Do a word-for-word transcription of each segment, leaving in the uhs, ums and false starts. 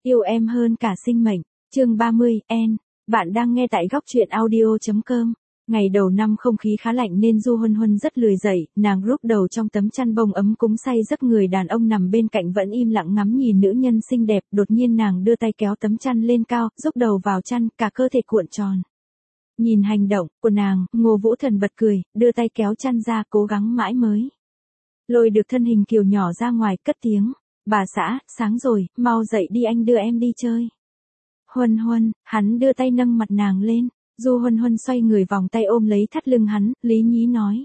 Yêu em hơn cả sinh mệnh, chương ba mươi, N. Bạn đang nghe tại góc truyện audio.com. Ngày đầu năm không khí khá lạnh nên Du Huân Huân rất lười dậy, nàng rúc đầu trong tấm chăn bông ấm cúng say giấc, người đàn ông nằm bên cạnh vẫn im lặng ngắm nhìn nữ nhân xinh đẹp, đột nhiên nàng đưa tay kéo tấm chăn lên cao, rúc đầu vào chăn, cả cơ thể cuộn tròn. Nhìn hành động của nàng, Ngô Vũ Thần bật cười, đưa tay kéo chăn ra, cố gắng mãi mới lôi được thân hình kiều nhỏ ra ngoài, cất tiếng. Bà xã, sáng rồi, mau dậy đi, anh đưa em đi chơi. Huân Huân, hắn đưa tay nâng mặt nàng lên. Du Huân Huân xoay người vòng tay ôm lấy thắt lưng hắn, lý nhí nói.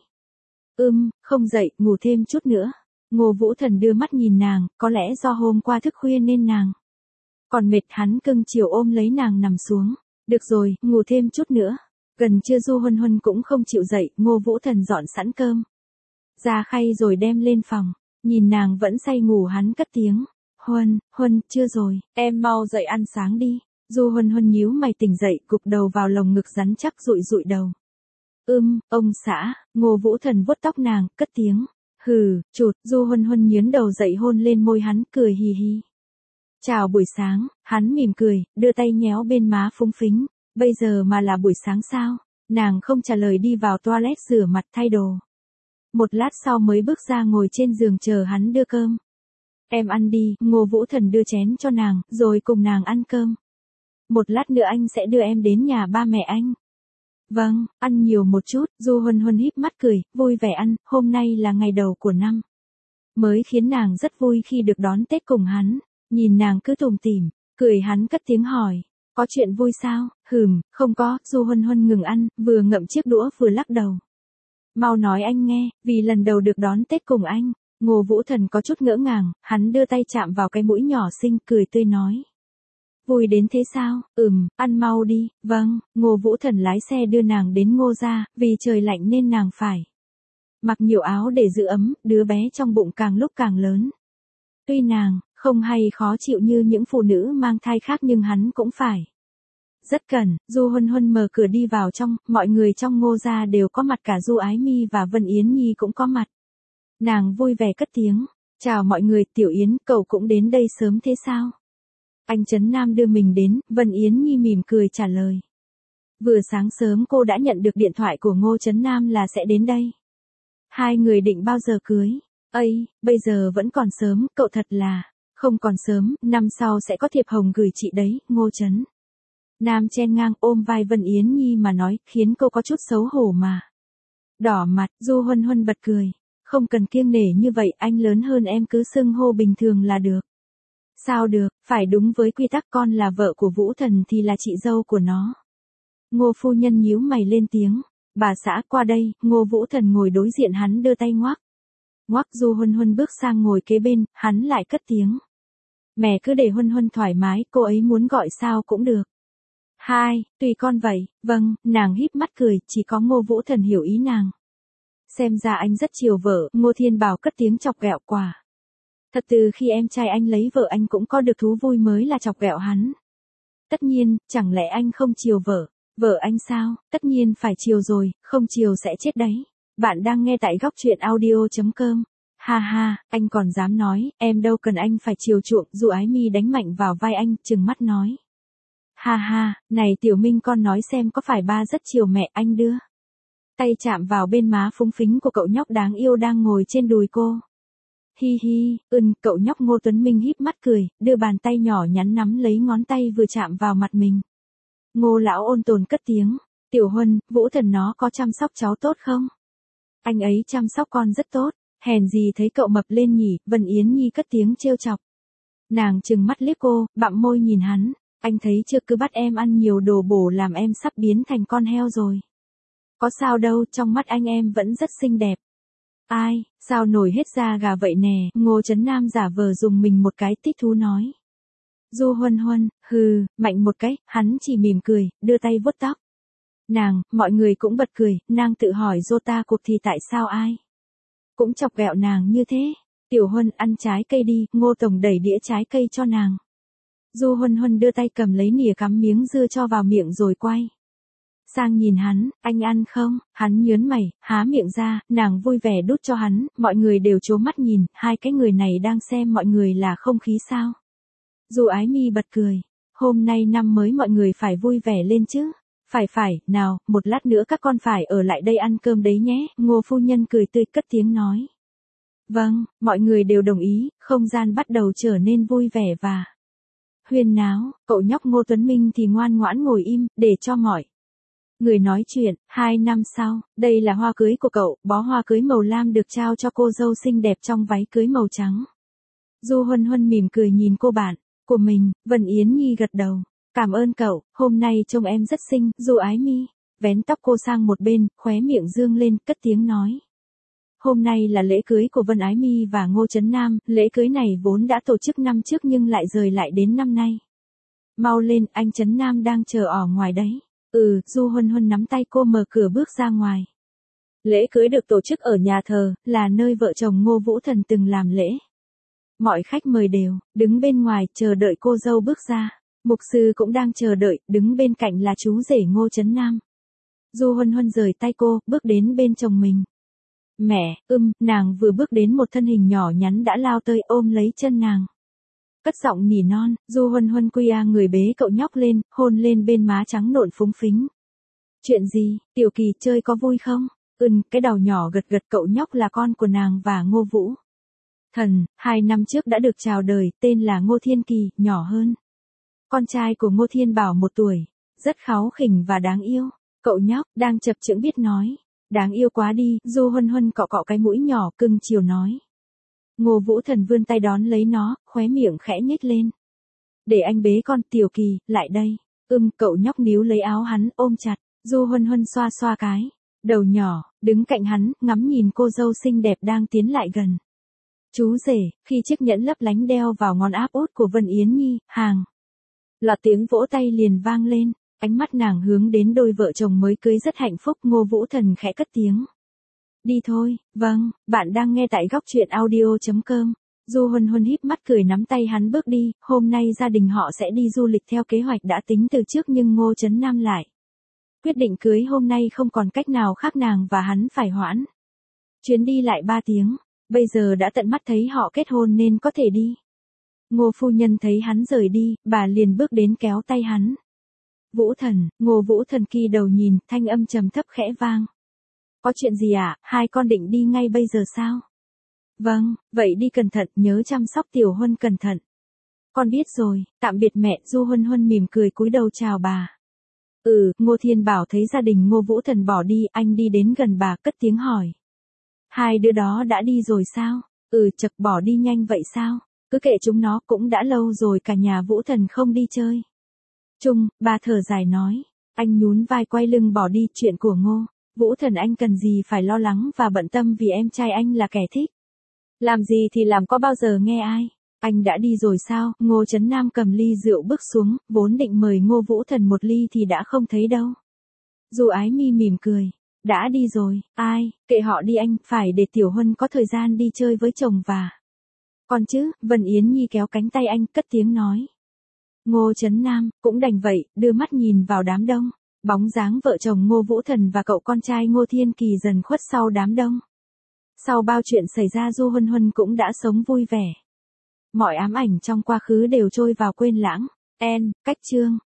Ưm, không dậy, ngủ thêm chút nữa. Ngô Vũ Thần đưa mắt nhìn nàng, có lẽ do hôm qua thức khuya nên nàng còn mệt, hắn cưng chiều ôm lấy nàng nằm xuống. Được rồi, ngủ thêm chút nữa. Gần trưa Du Huân Huân cũng không chịu dậy, Ngô Vũ Thần dọn sẵn cơm ra khay rồi đem lên phòng. Nhìn nàng vẫn say ngủ, hắn cất tiếng. Huân, Huân, chưa rồi, em mau dậy ăn sáng đi. Du Huân Huân nhíu mày tỉnh dậy, cụp đầu vào lồng ngực rắn chắc, dụi dụi đầu. Ưm, ông xã. Ngô Vũ Thần vuốt tóc nàng, cất tiếng. Hừ, chụt. Du Huân Huân nhướn đầu dậy hôn lên môi hắn, cười hì hì. Chào buổi sáng. Hắn mỉm cười, đưa tay nhéo bên má phúng phính. Bây giờ mà là buổi sáng sao? Nàng không trả lời, đi vào toilet rửa mặt thay đồ. Một lát sau mới bước ra ngồi trên giường chờ hắn đưa cơm. Em ăn đi. Ngô Vũ Thần đưa chén cho nàng, rồi cùng nàng ăn cơm. Một lát nữa anh sẽ đưa em đến nhà ba mẹ anh. Vâng, ăn nhiều một chút. Du Huân Huân híp mắt cười, vui vẻ ăn. Hôm nay là ngày đầu của năm mới khiến nàng rất vui khi được đón Tết cùng hắn. Nhìn nàng cứ tủm tỉm cười, hắn cất tiếng hỏi. Có chuyện vui sao? Hừm, không có. Du Huân Huân ngừng ăn, vừa ngậm chiếc đũa vừa lắc đầu. Mau nói anh nghe, vì lần đầu được đón Tết cùng anh. Ngô Vũ Thần có chút ngỡ ngàng, hắn đưa tay chạm vào cái mũi nhỏ xinh, cười tươi nói. Vui đến thế sao? Ừm, ăn mau đi. Vâng. Ngô Vũ Thần lái xe đưa nàng đến Ngô gia, vì trời lạnh nên nàng phải mặc nhiều áo để giữ ấm, đứa bé trong bụng càng lúc càng lớn. Tuy nàng không hay khó chịu như những phụ nữ mang thai khác nhưng hắn cũng phải rất cần. Du Huân Huân mở cửa đi vào trong, mọi người trong Ngô gia đều có mặt, cả Du Ái Mi và Vân Yến Nhi cũng có mặt. Nàng vui vẻ cất tiếng. Chào mọi người, Tiểu Yến, cậu cũng đến đây sớm thế sao? Anh Trấn Nam đưa mình đến. Vân Yến Nhi mỉm cười trả lời. Vừa sáng sớm cô đã nhận được điện thoại của Ngô Trấn Nam là sẽ đến đây. Hai người định bao giờ cưới? Ây, bây giờ vẫn còn sớm, cậu thật là không còn sớm, năm sau sẽ có thiệp hồng gửi chị đấy. Ngô Trấn Nam chen ngang ôm vai Vân Yến Nhi mà nói, khiến cô có chút xấu hổ mà đỏ mặt. Du Huân Huân bật cười. Không cần kiêng nể như vậy, anh lớn hơn em, cứ xưng hô bình thường là được. Sao được, phải đúng với quy tắc, con là vợ của Vũ Thần thì là chị dâu của nó. Ngô phu nhân nhíu mày lên tiếng. Bà xã, qua đây. Ngô Vũ Thần ngồi đối diện hắn, đưa tay ngoắc ngoắc. Du Huân Huân bước sang ngồi kế bên, hắn lại cất tiếng. Mẹ cứ để Huân Huân thoải mái, cô ấy muốn gọi sao cũng được. Hai, tùy con vậy. Vâng. Nàng híp mắt cười, chỉ có Ngô Vũ Thần hiểu ý nàng. Xem ra anh rất chiều vợ. Ngô Thiên Bảo cất tiếng chọc ghẹo quả. Thật, từ khi em trai anh lấy vợ anh cũng có được thú vui mới là chọc ghẹo hắn. Tất nhiên, chẳng lẽ anh không chiều vợ? Vợ anh sao? Tất nhiên phải chiều rồi, không chiều sẽ chết đấy. Bạn đang nghe tại góc truyện audio.com. Ha ha, anh còn dám nói, em đâu cần anh phải chiều chuộng. Du Ái Mi đánh mạnh vào vai anh, trừng mắt nói. Ha ha, này Tiểu Minh, con nói xem có phải ba rất chiều mẹ? Anh đưa tay chạm vào bên má phúng phính của cậu nhóc đáng yêu đang ngồi trên đùi cô. Hi hi, ừm, cậu nhóc Ngô Tuấn Minh híp mắt cười, đưa bàn tay nhỏ nhắn nắm lấy ngón tay vừa chạm vào mặt mình. Ngô lão ôn tồn cất tiếng. Tiểu Huân, Vũ Thần nó có chăm sóc cháu tốt không? Anh ấy chăm sóc con rất tốt, hèn gì thấy cậu mập lên nhỉ? Vân Yến Nhi cất tiếng trêu chọc. Nàng trừng mắt liếc cô, bặm môi nhìn hắn. Anh thấy chưa, cứ bắt em ăn nhiều đồ bổ làm em sắp biến thành con heo rồi. Có sao đâu, trong mắt anh em vẫn rất xinh đẹp. Ai, sao nổi hết da gà vậy nè? Ngô Trấn Nam giả vờ dùng mình một cái, thích thú nói. Du Huân Huân, hừ, mạnh một cái. Hắn chỉ mỉm cười, đưa tay vuốt tóc nàng. Mọi người cũng bật cười. Nàng tự hỏi Jota cuộc thì tại sao ai cũng chọc ghẹo nàng như thế. Tiểu Huân, ăn trái cây đi. Ngô tổng đẩy đĩa trái cây cho nàng. Du Huân Huân đưa tay cầm lấy nĩa, cắm miếng dưa cho vào miệng rồi quay sang nhìn hắn. Anh ăn không? Hắn nhớn mày, há miệng ra. Nàng vui vẻ đút cho hắn. Mọi người đều trố mắt nhìn. Hai cái người này đang xem mọi người là không khí sao? Du Ái Mi bật cười. Hôm nay năm mới mọi người phải vui vẻ lên chứ. Phải phải, nào, một lát nữa các con phải ở lại đây ăn cơm đấy nhé. Ngô phu nhân cười tươi cất tiếng nói. Vâng, mọi người đều đồng ý, không gian bắt đầu trở nên vui vẻ và huyên náo. Cậu nhóc Ngô Tuấn Minh thì ngoan ngoãn ngồi im, để cho mọi người nói chuyện. Hai năm sau, đây là hoa cưới của cậu, bó hoa cưới màu lam được trao cho cô dâu xinh đẹp trong váy cưới màu trắng. Du Huân Huân mỉm cười nhìn cô bạn của mình, Vân Yến Nhi gật đầu. Cảm ơn cậu, hôm nay trông em rất xinh. Du Ái Mi vén tóc cô sang một bên, khóe miệng dương lên, cất tiếng nói. Hôm nay là lễ cưới của Vân Ái Mi và Ngô Trấn Nam, lễ cưới này vốn đã tổ chức năm trước nhưng lại rời lại đến năm nay. Mau lên, anh Trấn Nam đang chờ ở ngoài đấy. Ừ, Du Huân Huân nắm tay cô mở cửa bước ra ngoài. Lễ cưới được tổ chức ở nhà thờ, là nơi vợ chồng Ngô Vũ Thần từng làm lễ. Mọi khách mời đều đứng bên ngoài chờ đợi cô dâu bước ra. Mục sư cũng đang chờ đợi, đứng bên cạnh là chú rể Ngô Trấn Nam. Du Huân Huân rời tay cô, bước đến bên chồng mình. Mẹ, ưm, nàng vừa bước đến một thân hình nhỏ nhắn đã lao tới ôm lấy chân nàng. Cất giọng nỉ non, Du Huân Huân quy a người bế cậu nhóc lên, hôn lên bên má trắng nộn phúng phính. Chuyện gì, Tiểu Kỳ chơi có vui không? Ừm, cái đầu nhỏ gật gật. Cậu nhóc là con của nàng và Ngô Vũ Thần, hai năm trước đã được chào đời, tên là Ngô Thiên Kỳ, nhỏ hơn con trai của Ngô Thiên Bảo một tuổi, rất kháu khỉnh và đáng yêu. Cậu nhóc đang chập chững biết nói. Đáng yêu quá đi. Du Huân Huân cọ cọ cái mũi nhỏ cưng chiều nói. Ngô Vũ Thần vươn tay đón lấy nó, khóe miệng khẽ nhếch lên. Để anh bế con. Tiểu Kỳ, lại đây. Ưm, cậu nhóc níu lấy áo hắn, ôm chặt. Du Huân Huân xoa xoa cái đầu nhỏ, đứng cạnh hắn, ngắm nhìn cô dâu xinh đẹp đang tiến lại gần. Chú rể, khi chiếc nhẫn lấp lánh đeo vào ngón áp út của Vân Yến Nhi, hàng loạt tiếng vỗ tay liền vang lên. Ánh mắt nàng hướng đến đôi vợ chồng mới cưới rất hạnh phúc. Ngô Vũ Thần khẽ cất tiếng. Đi thôi. Vâng, bạn đang nghe tại góc truyện audio chấm com. Du Huân Huân híp mắt cười nắm tay hắn bước đi. Hôm nay gia đình họ sẽ đi du lịch theo kế hoạch đã tính từ trước nhưng Ngô Trấn Nam lại quyết định cưới hôm nay, không còn cách nào khác, nàng và hắn phải hoãn chuyến đi lại ba tiếng. Bây giờ đã tận mắt thấy họ kết hôn nên có thể đi. Ngô phu nhân thấy hắn rời đi, bà liền bước đến kéo tay hắn. Vũ Thần, Ngô Vũ Thần kỳ đầu nhìn, thanh âm trầm thấp khẽ vang. Có chuyện gì ạ, à? Hai con định đi ngay bây giờ sao? Vâng, vậy đi cẩn thận, nhớ chăm sóc Tiểu Huân cẩn thận. Con biết rồi, tạm biệt mẹ. Du Huân Huân mỉm cười cúi đầu chào bà. Ừ, Ngô Thiên Bảo thấy gia đình Ngô Vũ Thần bỏ đi, anh đi đến gần bà cất tiếng hỏi. Hai đứa đó đã đi rồi sao? Ừ, chật, bỏ đi nhanh vậy sao? Cứ kệ chúng nó, cũng đã lâu rồi cả nhà Vũ Thần không đi chơi chung. Bà thở dài nói. Anh nhún vai quay lưng bỏ đi. Chuyện của Ngô Vũ Thần anh cần gì phải lo lắng và bận tâm, vì em trai anh là kẻ thích làm gì thì làm, có bao giờ nghe ai. Anh đã đi rồi sao? Ngô Trấn Nam cầm ly rượu bước xuống, vốn định mời Ngô Vũ Thần một ly thì đã không thấy đâu. Du Ái Mi mỉm cười. Đã đi rồi. Ai, kệ họ đi anh, phải để Tiểu Huân có thời gian đi chơi với chồng và con chứ. Vân Yến Nhi kéo cánh tay anh, cất tiếng nói. Ngô Trấn Nam cũng đành vậy, đưa mắt nhìn vào đám đông. Bóng dáng vợ chồng Ngô Vũ Thần và cậu con trai Ngô Thiên Kỳ dần khuất sau đám đông. Sau bao chuyện xảy ra, Du Huân Huân cũng đã sống vui vẻ. Mọi ám ảnh trong quá khứ đều trôi vào quên lãng. En, cách chương.